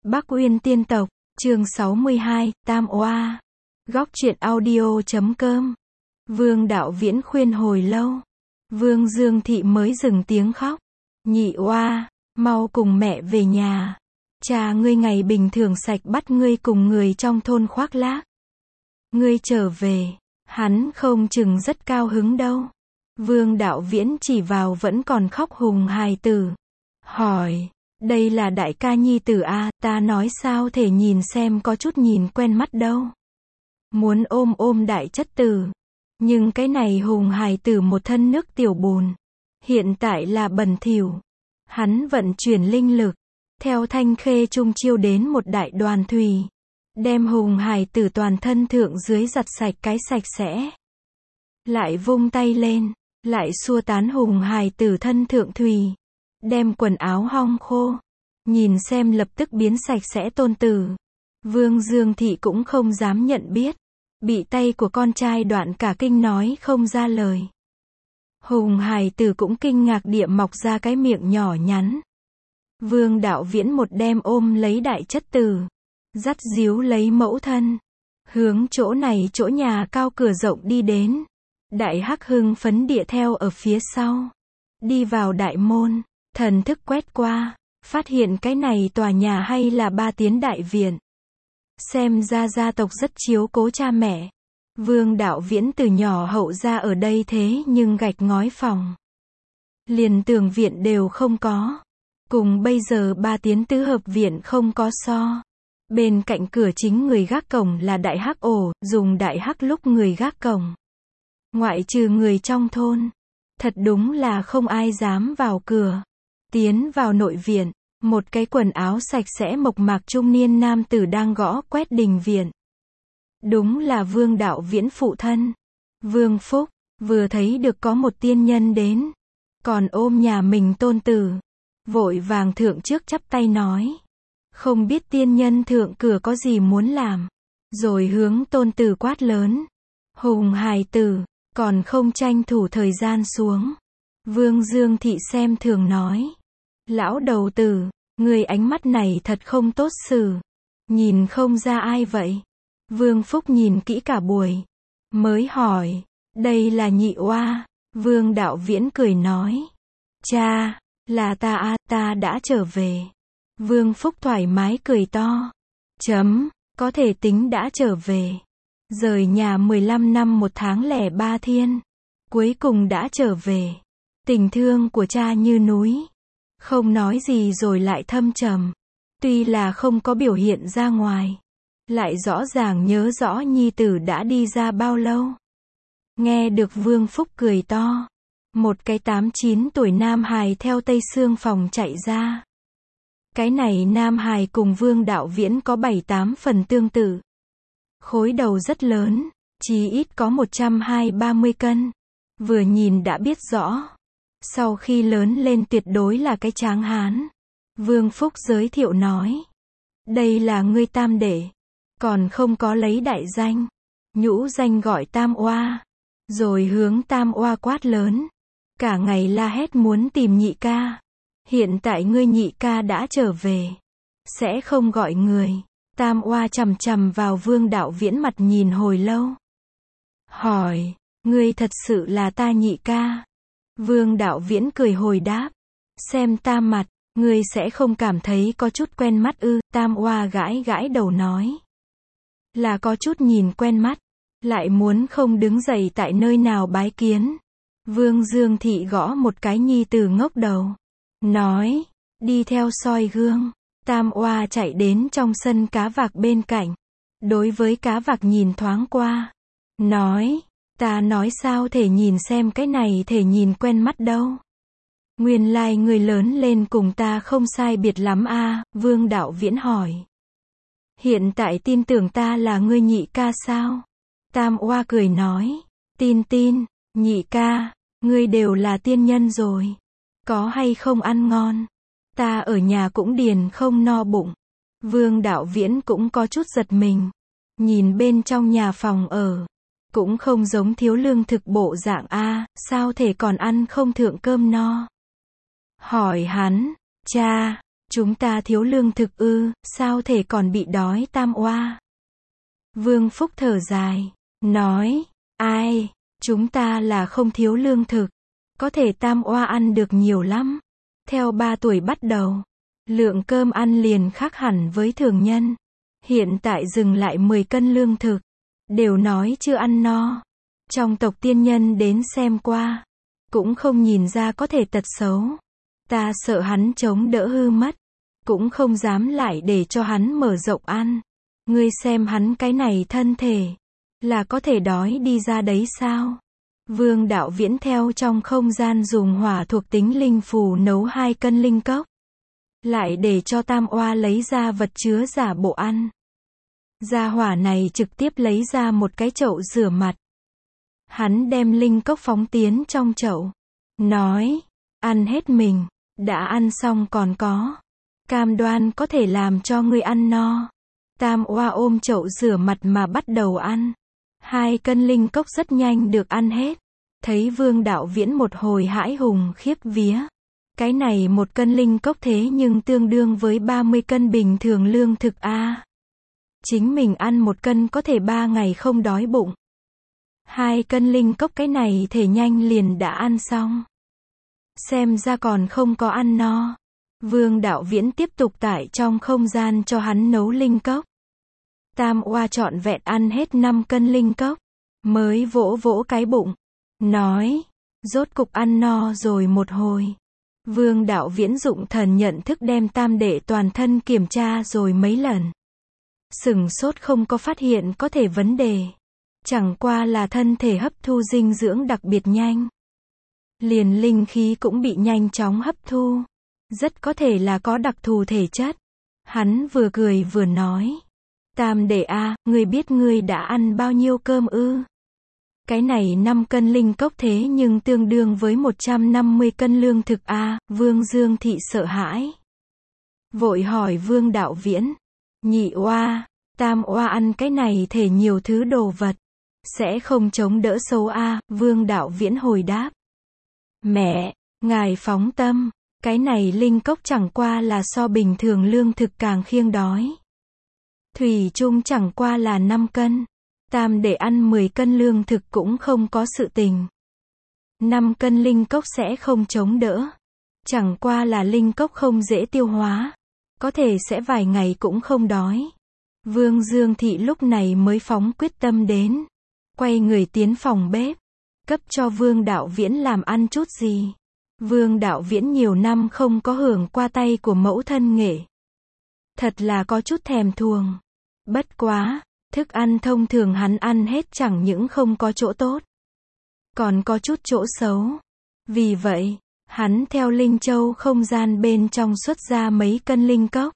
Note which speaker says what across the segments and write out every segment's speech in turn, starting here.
Speaker 1: Bắc Uyên Tiên Tộc, chương 62, Tam Oa. Góc truyện audio.com. Vương Đạo Viễn khuyên hồi lâu. Vương Dương Thị mới dừng tiếng khóc. Nhị oa, mau cùng mẹ về nhà. Cha ngươi ngày bình thường sạch bắt ngươi cùng người trong thôn khoác lác. Ngươi trở về, hắn không chừng rất cao hứng đâu. Vương Đạo Viễn chỉ vào vẫn còn khóc hùng hài tử. Hỏi, đây là đại ca nhi tử à, ta nói sao thể nhìn xem có chút nhìn quen mắt đâu. Muốn ôm đại chất tử. Nhưng cái này hùng hài tử một thân nước tiểu bùn. Hiện tại là bẩn thỉu. Hắn vận chuyển linh lực. Theo Thanh Khê Trung chiêu đến một đại đoàn thủy. Đem hùng hài tử toàn thân thượng dưới giặt sạch cái sạch sẽ. Lại vung tay lên. Lại xua tán hùng hài tử thân thượng thủy. Đem quần áo hong khô. Nhìn xem lập tức biến sạch sẽ tôn tử. Vương Dương Thị cũng không dám nhận biết. Bị tay của con trai đoạn cả kinh nói không ra lời. Hùng hài tử cũng kinh ngạc địa mọc ra cái miệng nhỏ nhắn. Vương Đạo Viễn một đem ôm lấy đại chất tử. Dắt díu lấy mẫu thân. Hướng chỗ này chỗ nhà cao cửa rộng đi đến. Đại hắc hưng phấn địa theo ở phía sau. Đi vào đại môn. Thần thức quét qua. Phát hiện cái này tòa nhà hay là 3 tiến đại viện. Xem ra gia tộc rất chiếu cố cha mẹ. Vương Đạo Viễn từ nhỏ hậu ra ở đây thế nhưng gạch ngói phòng. Liền tường viện đều không có. Cùng bây giờ 3 tiến tứ hợp viện không có so. Bên cạnh cửa chính người gác cổng là đại hắc ổ, dùng đại hắc lúc người gác cổng. Ngoại trừ người trong thôn. Thật đúng là không ai dám vào cửa. Tiến vào nội viện. Một cái quần áo sạch sẽ mộc mạc trung niên nam tử đang gõ quét đình viện. Đúng là Vương Đạo Viễn phụ thân. Vương Phúc, vừa thấy được có một tiên nhân đến. Còn ôm nhà mình tôn tử. Vội vàng thượng trước chắp tay nói. Không biết tiên nhân thượng cửa có gì muốn làm. Rồi hướng tôn tử quát lớn. Hùng hài tử, còn không tranh thủ thời gian xuống. Vương Dương Thị xem thường nói. Lão đầu tử, người ánh mắt này thật không tốt xử. Nhìn không ra ai vậy. Vương Phúc nhìn kỹ cả buổi. Mới hỏi, đây là nhị oa. Vương Đạo Viễn cười nói. Cha, là ta à, ta đã trở về. Vương Phúc thoải mái cười to. Có thể tính đã trở về. Rời nhà 15 năm 1 tháng lẻ 3 thiên. Cuối cùng đã trở về. Tình thương của cha như núi. Không nói gì rồi lại thâm trầm. Tuy là không có biểu hiện ra ngoài. Lại rõ ràng nhớ rõ nhi tử đã đi ra bao lâu. Nghe được Vương Phúc cười to. Một cái 8-9 tuổi nam hài theo Tây Sương phòng chạy ra. Cái này nam hài cùng Vương Đạo Viễn có 7-8 phần tương tự. Khối đầu rất lớn. Chí ít có 120-130 cân. Vừa nhìn đã biết rõ. Sau khi lớn lên tuyệt đối là cái tráng hán. Vương Phúc giới thiệu nói. Đây là ngươi tam đệ. Còn không có lấy đại danh. Nhũ danh gọi Tam Oa. Rồi hướng Tam Oa quát lớn. Cả ngày la hét muốn tìm nhị ca. Hiện tại ngươi nhị ca đã trở về. Sẽ không gọi người. Tam Oa chằm chằm vào Vương Đạo Viễn mặt nhìn hồi lâu. Hỏi, ngươi thật sự là ta nhị ca? Vương Đạo Viễn cười hồi đáp. Xem ta mặt, ngươi sẽ không cảm thấy có chút quen mắt ư? Tam Oa gãi gãi đầu nói. Là có chút nhìn quen mắt. Lại muốn không đứng dậy tại nơi nào bái kiến. Vương Dương Thị gõ một cái nhi tử ngốc đầu. Nói, đi theo soi gương. Tam Oa chạy đến trong sân cá vạc bên cạnh. Đối với cá vạc nhìn thoáng qua. Nói, ta nói sao thể nhìn xem cái này thể nhìn quen mắt đâu. Nguyên lai người lớn lên cùng ta không sai biệt lắm a. Vương Đạo Viễn hỏi. Hiện tại tin tưởng ta là ngươi nhị ca sao? Tam Oa cười nói. Tin, nhị ca, ngươi đều là tiên nhân rồi. Có hay không ăn ngon? Ta ở nhà cũng điền không no bụng. Vương Đạo Viễn cũng có chút giật mình. Nhìn bên trong nhà phòng ở. Cũng không giống thiếu lương thực bộ dạng a, sao thể còn ăn không thượng cơm no. Hỏi hắn, cha, Chúng ta thiếu lương thực ư, sao thể còn bị đói tam oa? Vương Phúc thở dài, nói, ai, chúng ta là không thiếu lương thực, có thể tam oa ăn được nhiều lắm. Theo 3 tuổi bắt đầu, lượng cơm ăn liền khác hẳn với thường nhân. Hiện tại dừng lại 10 cân lương thực, đều nói chưa ăn no. Trong tộc tiên nhân đến xem qua, cũng không nhìn ra có thể tật xấu. Ta sợ hắn chống đỡ hư mất, cũng không dám lại để cho hắn mở rộng ăn. Ngươi xem hắn cái này thân thể, là có thể đói đi ra đấy sao? Vương Đạo Viễn theo trong không gian dùng hỏa thuộc tính linh phù nấu 2 cân linh cốc. Lại để cho tam oa lấy ra vật chứa giả bộ ăn. Gia hỏa này trực tiếp lấy ra một cái chậu rửa mặt. Hắn đem linh cốc phóng tiến trong chậu. Nói, ăn hết mình, đã ăn xong còn có. Cam đoan có thể làm cho ngươi ăn no. Tam oa ôm chậu rửa mặt mà bắt đầu ăn. 2 cân linh cốc rất nhanh được ăn hết. Thấy Vương Đạo Viễn một hồi hãi hùng khiếp vía. Cái này 1 cân linh cốc thế nhưng tương đương với 30 cân bình thường lương thực a. Chính mình ăn 1 cân có thể 3 ngày không đói bụng. 2 cân linh cốc cái này thể nhanh liền đã ăn xong. Xem ra còn không có ăn no. Vương Đạo Viễn tiếp tục tại trong không gian cho hắn nấu linh cốc. Tam oa trọn vẹn ăn hết 5 cân linh cốc, mới vỗ vỗ cái bụng, nói, rốt cục ăn no rồi một hồi. Vương Đạo Viễn dụng thần nhận thức đem tam đệ toàn thân kiểm tra rồi mấy lần. Sửng sốt không có phát hiện có thể vấn đề. Chẳng qua là thân thể hấp thu dinh dưỡng đặc biệt nhanh. Liền linh khí cũng bị nhanh chóng hấp thu. Rất có thể là có đặc thù thể chất. Hắn vừa cười vừa nói. Tam đệ a, ngươi biết ngươi đã ăn bao nhiêu cơm ư? Cái này 5 cân linh cốc thế nhưng tương đương với 150 cân lương thực a. Vương Dương Thị sợ hãi. Vội hỏi Vương Đạo Viễn. Nhị oa, tam oa ăn cái này thể nhiều thứ đồ vật. Sẽ không chống đỡ xấu a. Vương Đạo Viễn hồi đáp. Mẹ, ngài phóng tâm. Cái này linh cốc chẳng qua là so bình thường lương thực càng khiêng đói. Thủy chung chẳng qua là 5 cân. Tam để ăn 10 cân lương thực cũng không có sự tình. 5 cân linh cốc sẽ không chống đỡ. Chẳng qua là linh cốc không dễ tiêu hóa. Có thể sẽ vài ngày cũng không đói. Vương Dương Thị lúc này mới phóng quyết tâm đến. Quay người tiến phòng bếp. Cấp cho Vương Đạo Viễn làm ăn chút gì. Vương Đạo Viễn nhiều năm không có hưởng qua tay của mẫu thân nghệ. Thật là có chút thèm thuồng. Bất quá, thức ăn thông thường hắn ăn hết chẳng những không có chỗ tốt, còn có chút chỗ xấu. Vì vậy, hắn theo Linh Châu không gian bên trong xuất ra mấy cân linh cốc.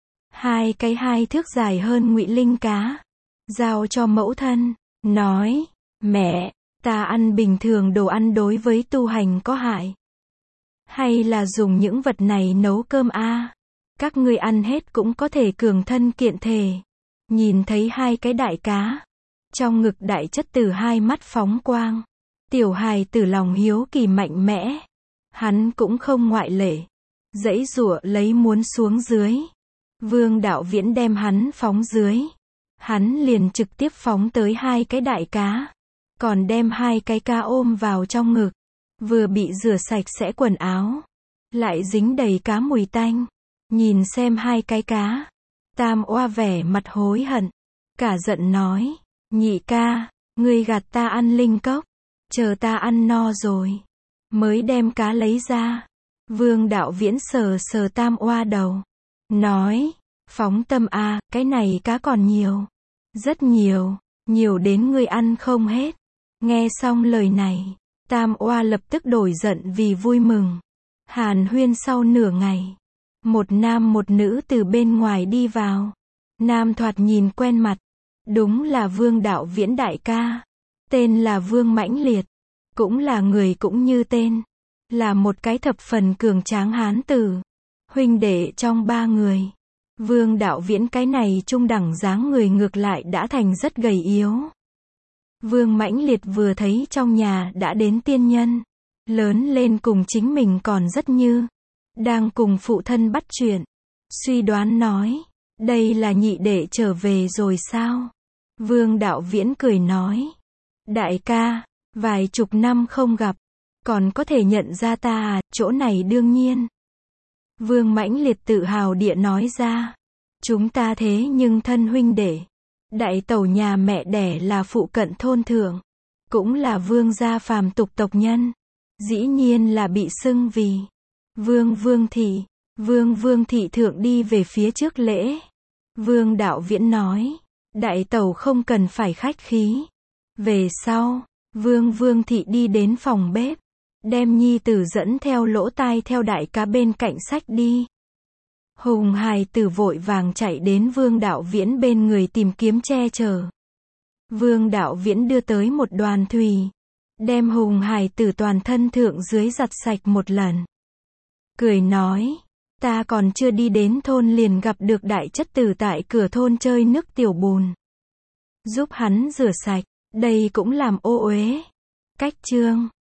Speaker 1: 2 cái 2 thước dài hơn ngụy linh cá. Giao cho mẫu thân, nói, mẹ, ta ăn bình thường đồ ăn đối với tu hành có hại. Hay là dùng những vật này nấu cơm a? Các ngươi ăn hết cũng có thể cường thân kiện thể. Nhìn thấy 2 cái đại cá. Trong ngực đại chất tử 2 mắt phóng quang. Tiểu hài tử lòng hiếu kỳ mạnh mẽ. Hắn cũng không ngoại lệ. Giãy giụa lấy muốn xuống dưới. Vương Đạo Viễn đem hắn phóng dưới. Hắn liền trực tiếp phóng tới 2 cái đại cá. Còn đem 2 cái cá ôm vào trong ngực. Vừa bị rửa sạch sẽ quần áo. Lại dính đầy cá mùi tanh. Nhìn xem 2 cái cá. Tam oa vẻ mặt hối hận. Cả giận nói. Nhị ca, ngươi gạt ta ăn linh cốc. Chờ ta ăn no rồi. Mới đem cá lấy ra. Vương Đạo Viễn sờ sờ tam oa đầu. Nói. Phóng tâm a, cái này cá còn nhiều. Rất nhiều. Nhiều đến ngươi ăn không hết. Nghe xong lời này. Tam oa lập tức đổi giận vì vui mừng. Hàn huyên sau nửa ngày. Một nam một nữ từ bên ngoài đi vào. Nam thoạt nhìn quen mặt. Đúng là Vương Đạo Viễn đại ca. Tên là Vương Mãnh Liệt. Cũng là người cũng như tên. Là một cái thập phần cường tráng hán tử. Huynh đệ trong 3 người. Vương Đạo Viễn cái này trung đẳng dáng người ngược lại đã thành rất gầy yếu. Vương Mãnh Liệt vừa thấy trong nhà đã đến tiên nhân. Lớn lên cùng chính mình còn rất như. Đang cùng phụ thân bắt chuyện. suy đoán nói, đây là nhị đệ trở về rồi sao? Vương Đạo Viễn cười nói, đại ca, vài chục năm không gặp, còn có thể nhận ra ta à, chỗ này đương nhiên. Vương Mãnh Liệt tự hào địa nói ra, chúng ta thế nhưng thân huynh đệ. Đại tẩu nhà mẹ đẻ là phụ cận thôn thượng, cũng là vương gia phàm tục tộc nhân, dĩ nhiên là bị xưng vì Vương thị. Vương thị thượng đi về phía trước lễ. Vương Đạo Viễn nói, đại tẩu không cần phải khách khí. Về sau, Vương thị đi đến phòng bếp, đem nhi tử dẫn theo lỗ tai theo đại ca bên cạnh sách đi. Hùng hài tử vội vàng chạy đến Vương Đạo Viễn bên người tìm kiếm che chở. Vương Đạo Viễn đưa tới một đoàn thủy, đem Hùng hài tử toàn thân thượng dưới giặt sạch một lần. Cười nói, ta còn chưa đi đến thôn liền gặp được đại chất tử tại cửa thôn chơi nước tiểu bùn. Giúp hắn rửa sạch, đây cũng làm ô uế. Cách chương